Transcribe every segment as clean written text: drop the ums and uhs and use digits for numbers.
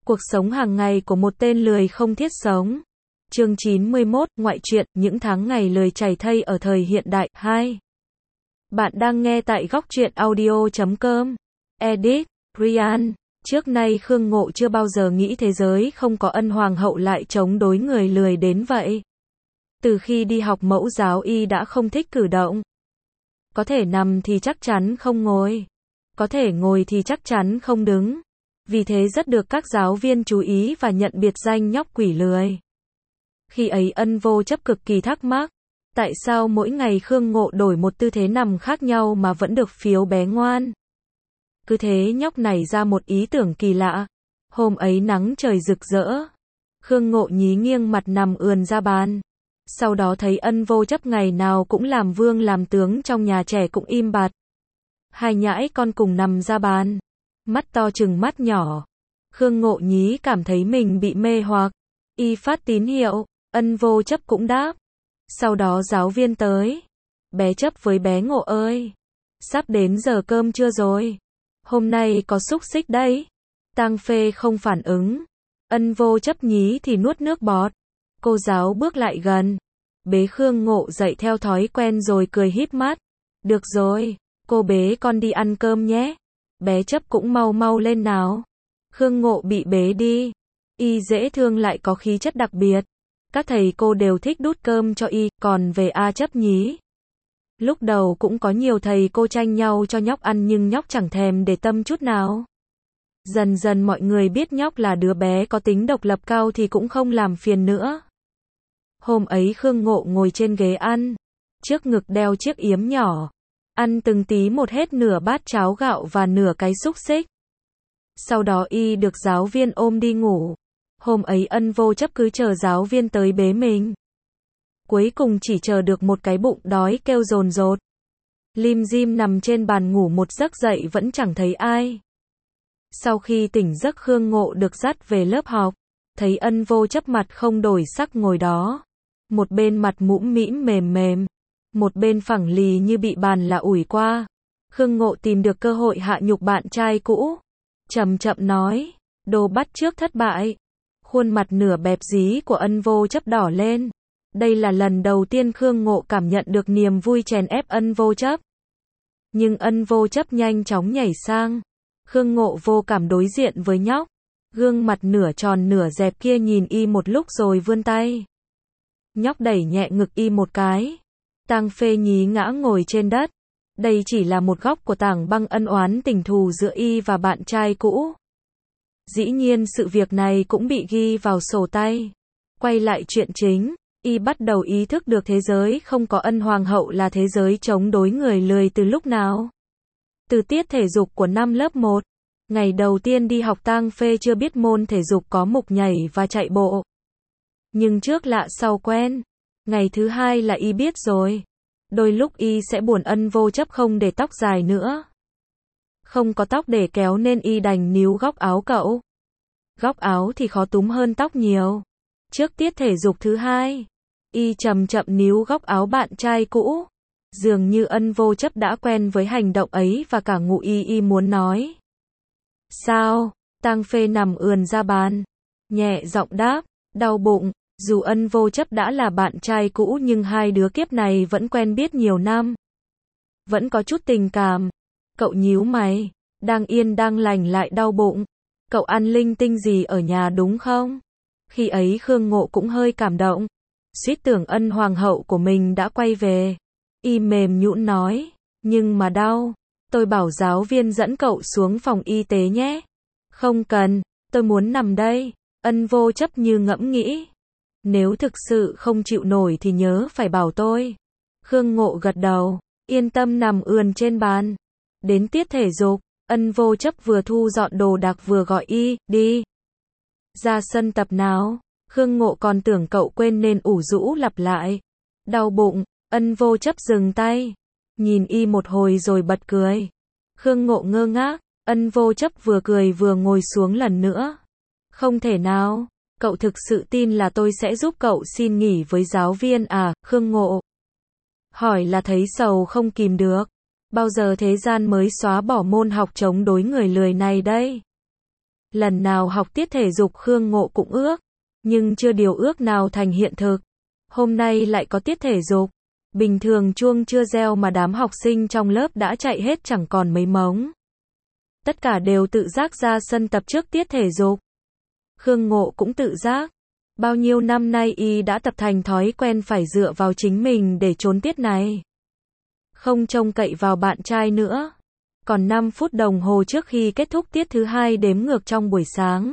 Cuộc sống hàng ngày của một tên lười không thiết sống. Chương 91, ngoại truyện, những tháng ngày lười chảy thây ở thời hiện đại. 2. Bạn đang nghe tại góc truyện audio.com. Edit, Ryan. Trước nay Khương Ngộ chưa bao giờ nghĩ thế giới không có ân hoàng hậu lại chống đối người lười đến vậy. Từ khi đi học mẫu giáo y đã không thích cử động. Có thể nằm thì chắc chắn không ngồi. Có thể ngồi thì chắc chắn không đứng. Vì thế rất được các giáo viên chú ý và nhận biệt danh nhóc quỷ lười. Khi ấy Ân Vô Chấp cực kỳ thắc mắc, tại sao mỗi ngày Khương Ngộ đổi một tư thế nằm khác nhau mà vẫn được phiếu bé ngoan. Cứ thế nhóc nảy ra một ý tưởng kỳ lạ. Hôm ấy nắng trời rực rỡ. Khương Ngộ nhí nghiêng mặt nằm ườn ra bàn. Sau đó thấy Ân Vô Chấp ngày nào cũng làm vương làm tướng trong nhà trẻ cũng im bặt. Hai nhãi con cùng nằm ra bàn. Mắt to chừng mắt nhỏ. Khương Ngộ nhí cảm thấy mình bị mê hoặc. Y phát tín hiệu, Ân Vô Chấp cũng đáp. Sau đó giáo viên tới. Bé Chấp với bé Ngộ ơi. Sắp đến giờ cơm trưa rồi. Hôm nay có xúc xích đấy. Tang Phê không phản ứng. Ân Vô Chấp nhí thì nuốt nước bọt. Cô giáo bước lại gần. Bế Khương Ngộ dậy theo thói quen rồi cười híp mắt. Được rồi, cô bế con đi ăn cơm nhé. Bé Chấp cũng mau mau lên nào. Khương Ngộ bị bế đi. Y dễ thương lại có khí chất đặc biệt. Các thầy cô đều thích đút cơm cho y, còn về A Chấp nhí. Lúc đầu cũng có nhiều thầy cô tranh nhau cho nhóc ăn nhưng nhóc chẳng thèm để tâm chút nào. Dần dần mọi người biết nhóc là đứa bé có tính độc lập cao thì cũng không làm phiền nữa. Hôm ấy Khương Ngộ ngồi trên ghế ăn. Trước ngực đeo chiếc yếm nhỏ. Ăn từng tí một hết nửa bát cháo gạo và nửa cái xúc xích. Sau đó y được giáo viên ôm đi ngủ. Hôm ấy Ân Vô Chấp cứ chờ giáo viên tới bế mình. Cuối cùng chỉ chờ được một cái bụng đói kêu dồn dột. Lim dim nằm trên bàn ngủ một giấc dậy vẫn chẳng thấy ai. Sau khi tỉnh giấc Khương Ngộ được dắt về lớp học. Thấy Ân Vô Chấp mặt không đổi sắc ngồi đó. Một bên mặt mũm mĩm mềm mềm. Một bên phẳng lì như bị bàn là ủi qua. Khương Ngộ tìm được cơ hội hạ nhục bạn trai cũ. Chậm chậm nói, đồ bắt chước thất bại. Khuôn mặt nửa bẹp dí của Ân Vô Chấp đỏ lên. Đây là lần đầu tiên Khương Ngộ cảm nhận được niềm vui chèn ép Ân Vô Chấp. Nhưng Ân Vô Chấp nhanh chóng nhảy sang. Khương Ngộ vô cảm đối diện với nhóc. Gương mặt nửa tròn nửa dẹp kia nhìn y một lúc rồi vươn tay. Nhóc đẩy nhẹ ngực y một cái. Tang Phê nhí ngã ngồi trên đất. Đây chỉ là một góc của tảng băng ân oán tình thù giữa y và bạn trai cũ. Dĩ nhiên sự việc này cũng bị ghi vào sổ tay. Quay lại chuyện chính, y bắt đầu ý thức được thế giới không có ân hoàng hậu là thế giới chống đối người lười từ lúc nào. Từ tiết thể dục của năm lớp 1. Ngày đầu tiên đi học Tang Phê chưa biết môn thể dục có mục nhảy và chạy bộ. Nhưng trước lạ sau quen. Ngày thứ hai là y biết rồi. Đôi lúc y sẽ buồn Ân Vô Chấp không để tóc dài nữa. Không có tóc để kéo nên y đành níu góc áo cậu. Góc áo thì khó túm hơn tóc nhiều. Trước tiết thể dục thứ hai, y chậm chậm níu góc áo bạn trai cũ. Dường như Ân Vô Chấp đã quen với hành động ấy và cả ngụ y muốn nói. Sao? Tang Phê nằm ườn ra bàn. Nhẹ giọng đáp, đau bụng. Dù Ân Vô Chấp đã là bạn trai cũ nhưng hai đứa kiếp này vẫn quen biết nhiều năm. Vẫn có chút tình cảm. Cậu nhíu mày. Đang yên đang lành lại đau bụng. Cậu ăn linh tinh gì ở nhà đúng không? Khi ấy Khương Ngộ cũng hơi cảm động. Suýt tưởng Ân hoàng hậu của mình đã quay về. Y mềm nhũn nói. Nhưng mà đau. Tôi bảo giáo viên dẫn cậu xuống phòng y tế nhé. Không cần. Tôi muốn nằm đây. Ân Vô Chấp như ngẫm nghĩ. Nếu thực sự không chịu nổi thì nhớ phải bảo tôi. Khương Ngộ gật đầu. Yên tâm nằm ườn trên bàn. Đến tiết thể dục. Ân Vô Chấp vừa thu dọn đồ đạc vừa gọi y, đi. Ra sân tập nào. Khương Ngộ còn tưởng cậu quên nên ủ rũ lặp lại. Đau bụng. Ân Vô Chấp dừng tay. Nhìn y một hồi rồi bật cười. Khương Ngộ ngơ ngác. Ân Vô Chấp vừa cười vừa ngồi xuống lần nữa. Không thể nào. Cậu thực sự tin là tôi sẽ giúp cậu xin nghỉ với giáo viên à? Khương Ngộ hỏi là thấy sầu không kìm được. Bao giờ thế gian mới xóa bỏ môn học chống đối người lười này đây? Lần nào học tiết thể dục Khương Ngộ cũng ước, nhưng chưa điều ước nào thành hiện thực. Hôm nay lại có tiết thể dục. Bình thường chuông chưa reo mà đám học sinh trong lớp đã chạy hết chẳng còn mấy mống. Tất cả đều tự giác ra sân tập trước tiết thể dục. Khương Ngộ cũng tự giác. Bao nhiêu năm nay y đã tập thành thói quen phải dựa vào chính mình để trốn tiết này. Không trông cậy vào bạn trai nữa. Còn 5 phút đồng hồ trước khi kết thúc tiết thứ 2 đếm ngược trong buổi sáng.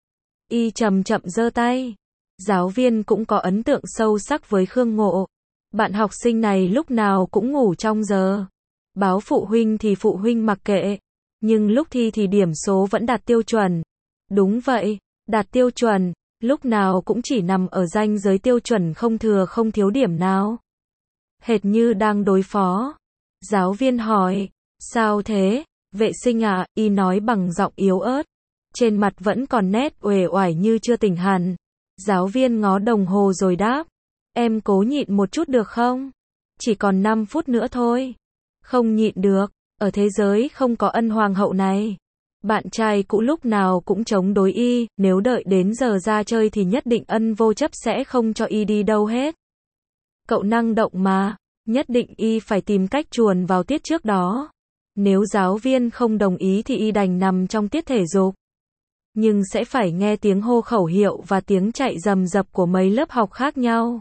Y chậm chậm giơ tay. Giáo viên cũng có ấn tượng sâu sắc với Khương Ngộ. Bạn học sinh này lúc nào cũng ngủ trong giờ. Báo phụ huynh thì phụ huynh mặc kệ. Nhưng lúc thi thì điểm số vẫn đạt tiêu chuẩn. Đúng vậy, đạt tiêu chuẩn, lúc nào cũng chỉ nằm ở ranh giới tiêu chuẩn không thừa không thiếu điểm nào. Hệt như đang đối phó. Giáo viên hỏi, sao thế, vệ sinh à, y nói bằng giọng yếu ớt. Trên mặt vẫn còn nét uể oải như chưa tỉnh hẳn. Giáo viên ngó đồng hồ rồi đáp, em cố nhịn một chút được không? Chỉ còn 5 phút nữa thôi. Không nhịn được, ở thế giới không có ân hoàng hậu này. Bạn trai cũ lúc nào cũng chống đối y, nếu đợi đến giờ ra chơi thì nhất định ân vô chấp sẽ không cho y đi đâu hết. Cậu năng động mà, nhất định y phải tìm cách chuồn vào tiết trước đó. Nếu giáo viên không đồng ý thì y đành nằm trong tiết thể dục. Nhưng sẽ phải nghe tiếng hô khẩu hiệu và tiếng chạy rầm rập của mấy lớp học khác nhau.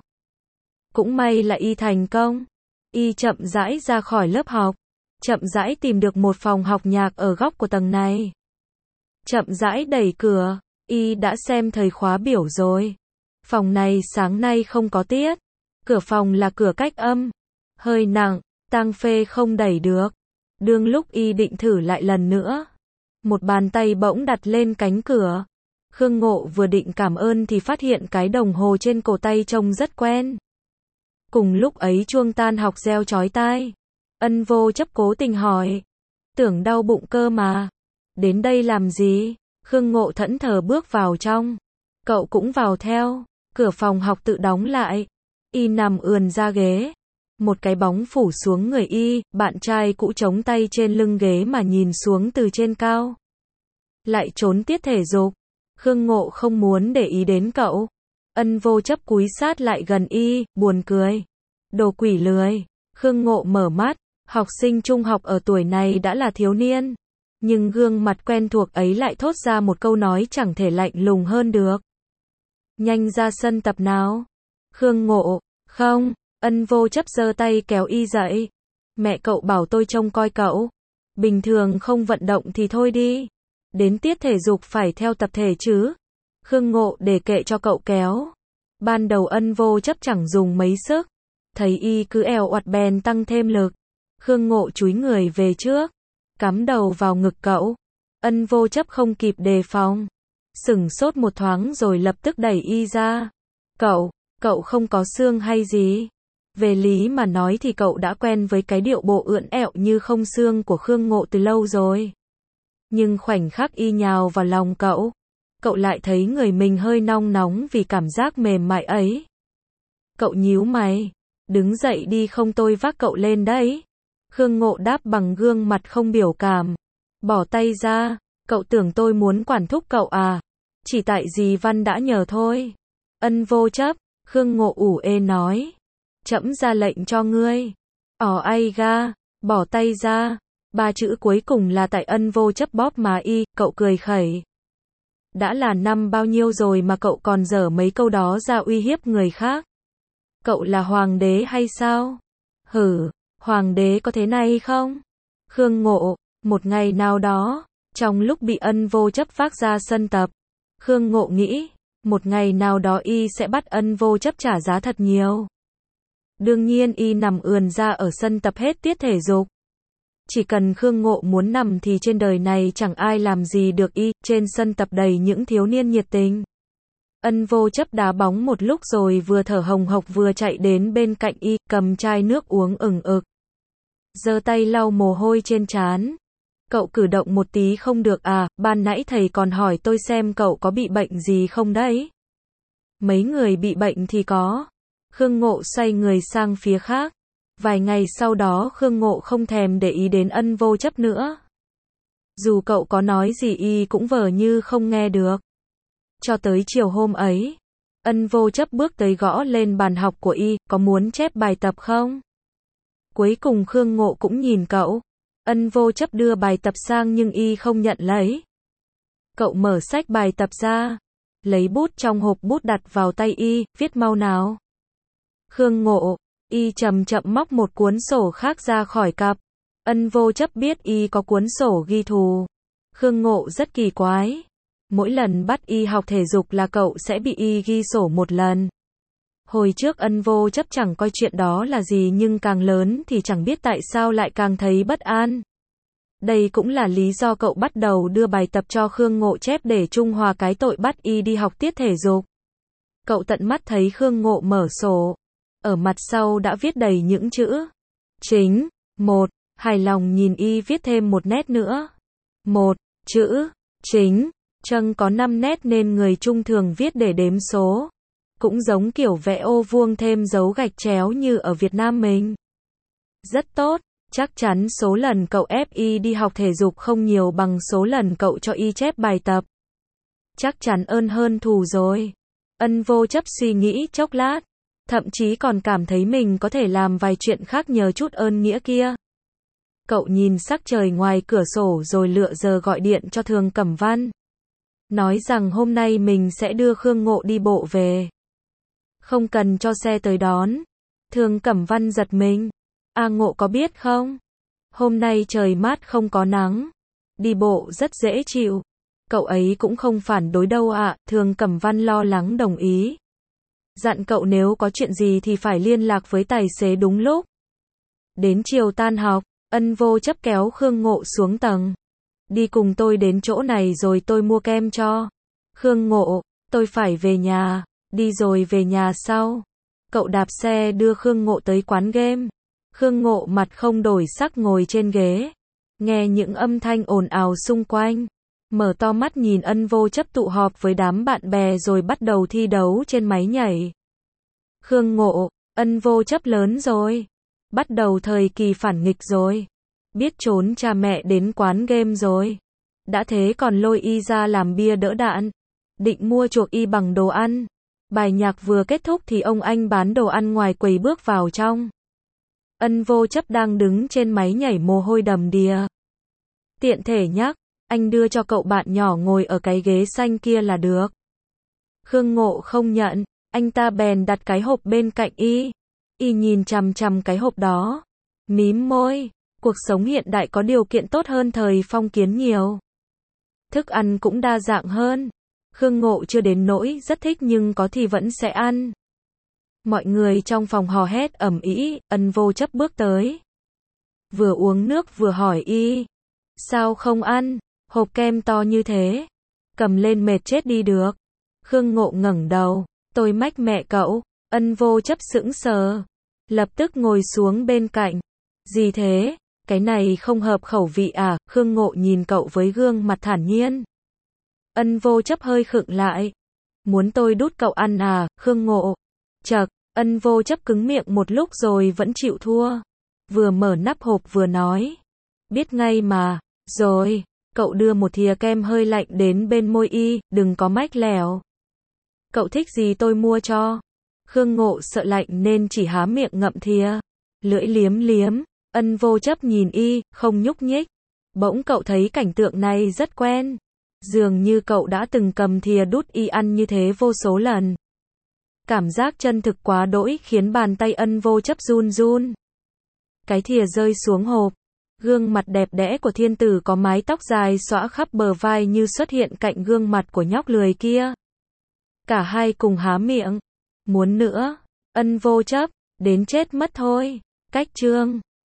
Cũng may là y thành công. Y chậm rãi ra khỏi lớp học. Chậm rãi tìm được một phòng học nhạc ở góc của tầng này. Chậm rãi đẩy cửa. Y đã xem thời khóa biểu rồi. Phòng này sáng nay không có tiết. Cửa phòng là cửa cách âm. Hơi nặng, tang phê không đẩy được. Đương lúc y định thử lại lần nữa. Một bàn tay bỗng đặt lên cánh cửa. Khương Ngộ vừa định cảm ơn thì phát hiện cái đồng hồ trên cổ tay trông rất quen. Cùng lúc ấy chuông tan học reo chói tai. Ân vô chấp cố tình hỏi. Tưởng đau bụng cơ mà. Đến đây làm gì? Khương Ngộ thẫn thờ bước vào trong. Cậu cũng vào theo. Cửa phòng học tự đóng lại. Y nằm ườn ra ghế. Một cái bóng phủ xuống người y, bạn trai cũ chống tay trên lưng ghế mà nhìn xuống từ trên cao. Lại trốn tiết thể dục. Khương Ngộ không muốn để ý đến cậu. Ân vô chấp cúi sát lại gần y, buồn cười. Đồ quỷ lười. Khương Ngộ mở mắt. Học sinh trung học ở tuổi này đã là thiếu niên. Nhưng gương mặt quen thuộc ấy lại thốt ra một câu nói chẳng thể lạnh lùng hơn được. Nhanh ra sân tập nào. Khương Ngộ, không. Ân vô chấp giơ tay kéo y dậy. Mẹ cậu bảo tôi trông coi cậu. Bình thường không vận động thì thôi đi. Đến tiết thể dục phải theo tập thể chứ. Khương Ngộ để kệ cho cậu kéo. Ban đầu ân vô chấp chẳng dùng mấy sức. Thấy y cứ eo oặt bèn tăng thêm lực. Khương Ngộ chúi người về trước. Cắm đầu vào ngực cậu. Ân vô chấp không kịp đề phòng. Sửng sốt một thoáng rồi lập tức đẩy y ra. Cậu không có xương hay gì? Về lý mà nói thì cậu đã quen với cái điệu bộ ưỡn ẹo như không xương của Khương Ngộ từ lâu rồi. Nhưng khoảnh khắc y nhào vào lòng cậu lại thấy người mình hơi nong nóng vì cảm giác mềm mại ấy. Cậu nhíu mày. Đứng dậy đi không tôi vác cậu lên đấy. Khương Ngộ đáp bằng gương mặt không biểu cảm. Bỏ tay ra. Cậu tưởng tôi muốn quản thúc cậu à? Chỉ tại dì Văn đã nhờ thôi. Ân vô chấp. Khương Ngộ ủ ê nói. Trẫm ra lệnh cho ngươi. Ai ga. Bỏ tay ra. 3 chữ cuối cùng là tại ân vô chấp bóp má y. Cậu cười khẩy. Đã là năm bao nhiêu rồi mà cậu còn dở mấy câu đó ra uy hiếp người khác. Cậu là hoàng đế hay sao? Hử, hoàng đế có thế này không? Khương Ngộ, một ngày nào đó, trong lúc bị ân vô chấp vác ra sân tập, Khương Ngộ nghĩ, một ngày nào đó y sẽ bắt ân vô chấp trả giá thật nhiều. Đương nhiên y nằm ườn ra ở sân tập hết tiết thể dục. Chỉ cần Khương Ngộ muốn nằm thì trên đời này chẳng ai làm gì được y, trên sân tập đầy những thiếu niên nhiệt tình. Ân vô chấp đá bóng một lúc rồi vừa thở hồng hộc vừa chạy đến bên cạnh y, cầm chai nước uống ửng ực. Giơ tay lau mồ hôi trên trán. Cậu cử động một tí không được à, ban nãy thầy còn hỏi tôi xem cậu có bị bệnh gì không đấy. Mấy người bị bệnh thì có. Khương Ngộ xoay người sang phía khác. Vài ngày sau đó Khương Ngộ không thèm để ý đến ân vô chấp nữa. Dù cậu có nói gì y cũng vờ như không nghe được. Cho tới chiều hôm ấy, Ân Vô Chấp bước tới gõ lên bàn học của y, có muốn chép bài tập không? Cuối cùng Khương Ngộ cũng nhìn cậu. Ân Vô Chấp đưa bài tập sang nhưng y không nhận lấy. Cậu mở sách bài tập ra, lấy bút trong hộp bút đặt vào tay y, viết mau nào. Khương Ngộ, y chậm chậm móc một cuốn sổ khác ra khỏi cặp. Ân Vô Chấp biết y có cuốn sổ ghi thù. Khương Ngộ rất kỳ quái. Mỗi lần bắt y học thể dục là cậu sẽ bị y ghi sổ một lần. Hồi trước Ân Vô Chấp chẳng coi chuyện đó là gì nhưng càng lớn thì chẳng biết tại sao lại càng thấy bất an. Đây cũng là lý do cậu bắt đầu đưa bài tập cho Khương Ngộ chép để trung hòa cái tội bắt y đi học tiết thể dục. Cậu tận mắt thấy Khương Ngộ mở sổ. Ở mặt sau đã viết đầy những chữ. Chính, một, hài lòng nhìn y viết thêm một nét nữa. Một, chữ, chính, Trâng có 5 nét nên người trung thường viết để đếm số. Cũng giống kiểu vẽ ô vuông thêm dấu gạch chéo như ở Việt Nam mình. Rất tốt, chắc chắn số lần cậu ép y đi học thể dục không nhiều bằng số lần cậu cho y chép bài tập. Chắc chắn ơn hơn thù rồi. Ân Vô Chấp suy nghĩ chốc lát, thậm chí còn cảm thấy mình có thể làm vài chuyện khác nhờ chút ơn nghĩa kia. Cậu nhìn sắc trời ngoài cửa sổ rồi lựa giờ gọi điện cho Thường Cẩm Văn. Nói rằng hôm nay mình sẽ đưa Khương Ngộ đi bộ về. Không cần cho xe tới đón. Thường Cẩm Văn giật mình. A Ngộ có biết không? Hôm nay trời mát không có nắng. Đi bộ rất dễ chịu. Cậu ấy cũng không phản đối đâu ạ. Thường Cẩm Văn lo lắng đồng ý. Dặn cậu nếu có chuyện gì thì phải liên lạc với tài xế đúng lúc. Đến chiều tan học, Ân Vô Chấp kéo Khương Ngộ xuống tầng. Đi cùng tôi đến chỗ này rồi tôi mua kem cho. Khương Ngộ, tôi phải về nhà. Đi rồi về nhà sau. Cậu đạp xe đưa Khương Ngộ tới quán game. Khương Ngộ mặt không đổi sắc ngồi trên ghế. Nghe những âm thanh ồn ào xung quanh. Mở to mắt nhìn Ân Vô Chấp tụ họp với đám bạn bè rồi bắt đầu thi đấu trên máy nhảy. Khương Ngộ, Ân Vô Chấp lớn rồi. Bắt đầu thời kỳ phản nghịch rồi. Biết trốn cha mẹ đến quán game rồi. Đã thế còn lôi y ra làm bia đỡ đạn. Định mua chuộc y bằng đồ ăn. Bài nhạc vừa kết thúc thì ông anh bán đồ ăn ngoài quầy bước vào trong. Ân Vô Chấp đang đứng trên máy nhảy mồ hôi đầm đìa. Tiện thể nhắc, anh đưa cho cậu bạn nhỏ ngồi ở cái ghế xanh kia là được. Khương Ngộ không nhận, anh ta bèn đặt cái hộp bên cạnh y. Y nhìn chằm chằm cái hộp đó. Mím môi, cuộc sống hiện đại có điều kiện tốt hơn thời phong kiến nhiều. Thức ăn cũng đa dạng hơn. Khương Ngộ chưa đến nỗi rất thích nhưng có thì vẫn sẽ ăn. Mọi người trong phòng hò hét ầm ĩ, Ân Vô Chấp bước tới. Vừa uống nước vừa hỏi y. Sao không ăn? Hộp kem to như thế. Cầm lên mệt chết đi được. Khương Ngộ ngẩng đầu. Tôi mách mẹ cậu. Ân Vô Chấp sững sờ. Lập tức ngồi xuống bên cạnh. Gì thế? Cái này không hợp khẩu vị à? Khương Ngộ nhìn cậu với gương mặt thản nhiên. Ân Vô Chấp hơi khựng lại. Muốn tôi đút cậu ăn à? Khương Ngộ. Chậc, Ân Vô Chấp cứng miệng một lúc rồi vẫn chịu thua. Vừa mở nắp hộp vừa nói. Biết ngay mà. Rồi, cậu đưa một thìa kem hơi lạnh đến bên môi y, đừng có mách lèo. Cậu thích gì tôi mua cho. Khương Ngộ sợ lạnh nên chỉ há miệng ngậm thìa. Lưỡi liếm liếm, Ân Vô Chấp nhìn y, không nhúc nhích. Bỗng cậu thấy cảnh tượng này rất quen. Dường như cậu đã từng cầm thìa đút y ăn như thế vô số lần. Cảm giác chân thực quá đỗi khiến bàn tay Ân Vô Chấp run run. Cái thìa rơi xuống hộp. Gương mặt đẹp đẽ của thiên tử có mái tóc dài xõa khắp bờ vai như xuất hiện cạnh gương mặt của nhóc lười kia. Cả hai cùng há miệng. Muốn nữa. Ân Vô Chấp, đến chết mất thôi. Cách chương